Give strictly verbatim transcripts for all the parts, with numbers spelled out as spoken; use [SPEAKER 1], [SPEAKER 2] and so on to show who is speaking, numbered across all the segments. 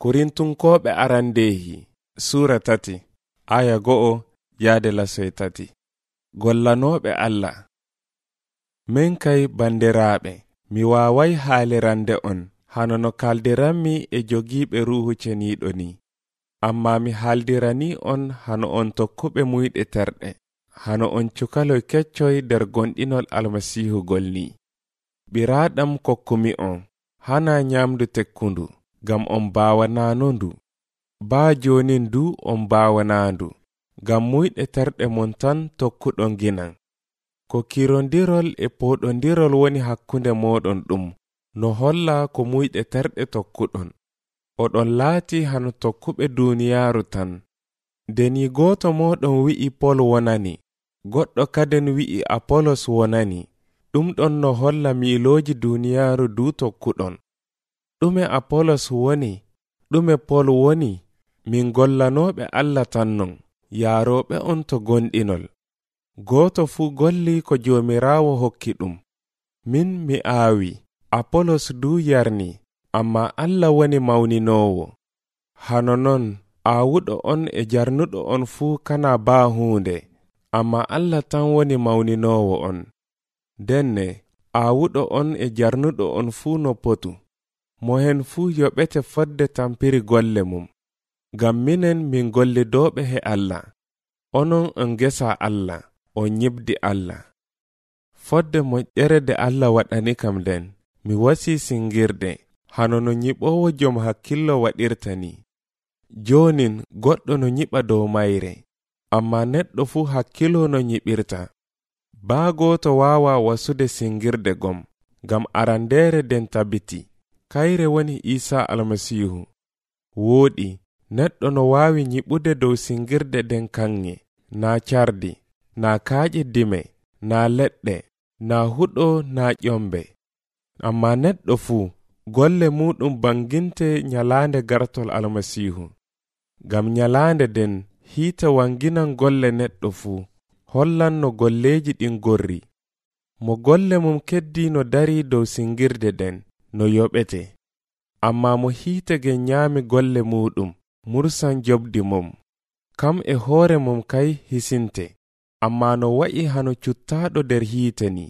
[SPEAKER 1] Korintunkoɓe arandehi sura tati aya go'o yaade lasoye tati. Gollanoɓe Allah. Min kay bandiraɓe, mi wawai haalirande on hano no kaldiranmi e jogiiɓe ruhu ceniiɗo ni. Amma mi haaldirani on hano on tokkuɓe muyɗe terɗe, hano on cukaloy keccoy der gonɗinol almasihu golni. Ɓiraaɗam kokkumi on, hana nyamdu tekkundu, gam on baawananondu. Baa jonin du on baawanandu, gam muyɗe terɗe mon tan tokkuɗon ginan. Ko kirondirol e poɗondirol woni hakkunde moɗon ɗum, no holla ko muyɗe terɗe tokkuɗon. Oɗon laati hano tokkuɓe duniyaaru tan. Deni goto moɗon wi'i Pol wonani, goɗɗo kaden wi'i Apolos wonani. Ɗum ɗon no holla miiloji duniyaaru du tokkuɗon. Ɗume Apolos woni, ɗume Pol woni, min gollanoɓe Allah tan non, yaaroɓe on to gonɗinol. Goto fu golli ko Jomirawo hokki ɗum. Min mi aawi, Apolos du yarni, amma Allah woni mawninowo. Hano non aawuɗo on e jarnuɗo on fuu kana baa hunde, amma Allah tan woni mawninowo on. Denne aawuɗo on e jarnuɗo on fuu no potu. Mohen fuu yoɓete fodde tampiri golle mum. Gam minen min gollidoɓe he Allah. Onon on gesa Allah, on nyibdi Allah. Fodde moƴƴere de Allah waɗani kam den, mi wasi singirde, hano no nyiɓowo jom hakkillo waɗirta ni. Jonin goɗɗo no nyiɓa dow mayre, amma neɗɗo fu hakkilo no nyiɓirta. Baa goto wawa wasude singirde gom, gam arandere den tabiti, kayre woni Isa almasihu. Woɗi, neɗɗo no wawi nyiɓude dow singirde den kanŋe, na cardi, na kaaƴe dime, na leɗɗe, na huɗo, na ƴombe. Amma neɗɗo fu, golle muɗum banginte nyalande gartol almasihu. Gam nyalande den hiita wanginan golle neɗɗo fu, hollan no golleji ɗin gorri. Mo golle mum keddi no dari dow singirde den, no yoɓete. Amma mo hiitege nyaami golle muɗum, mursan jobdi mum. Kam e hoore mum kay hisinte, amma no wa'i hano cuttaɗo der hiite ni.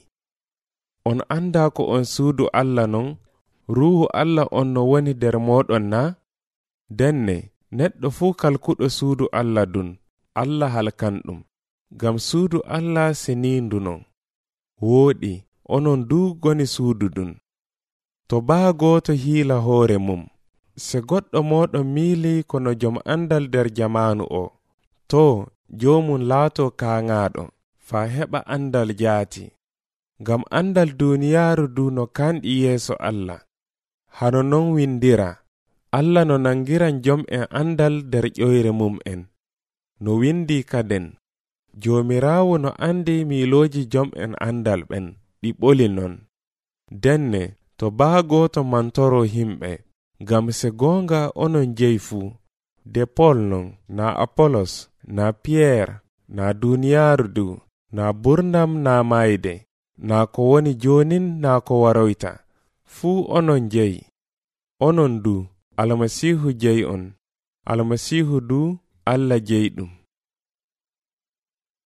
[SPEAKER 1] On anda ko on suudu Allah non, ruhu Allah on no woni der moɗon na? Denne, neɗɗo fuu kalkuɗo suudu Allah dun, Allah halkan ɗum, gam suudu Allah senindu non. Wooɗi, onon du goni suudu dun. To baa goto hiila hoore mum, se goɗɗo moɗon miili kono jom andal der jamanu o, to jomum laato kaaŋaaɗo, faa heɓa andal jaati. Gam andal duniyaaru du no kanɗi yeeso Allah. Hano non windira, Allah no nangiran jom en andal der ƴoyre mum en. No windi kaden, Jomirawo no andi miiloji jom en andal ɓen, ɗi ɓoli non. Denne, to baa goto mantoro himɓe, gam se gonga onon jeyi fuu, de Pol non, na Apolos, na Pierre, na duniyaaru du, na burnam na mayde, na ko woni jonin na ko waroyta, fuu onon jeyi. Onon du, almasihu jeyi on, almasihu du Allah jeyi ɗum.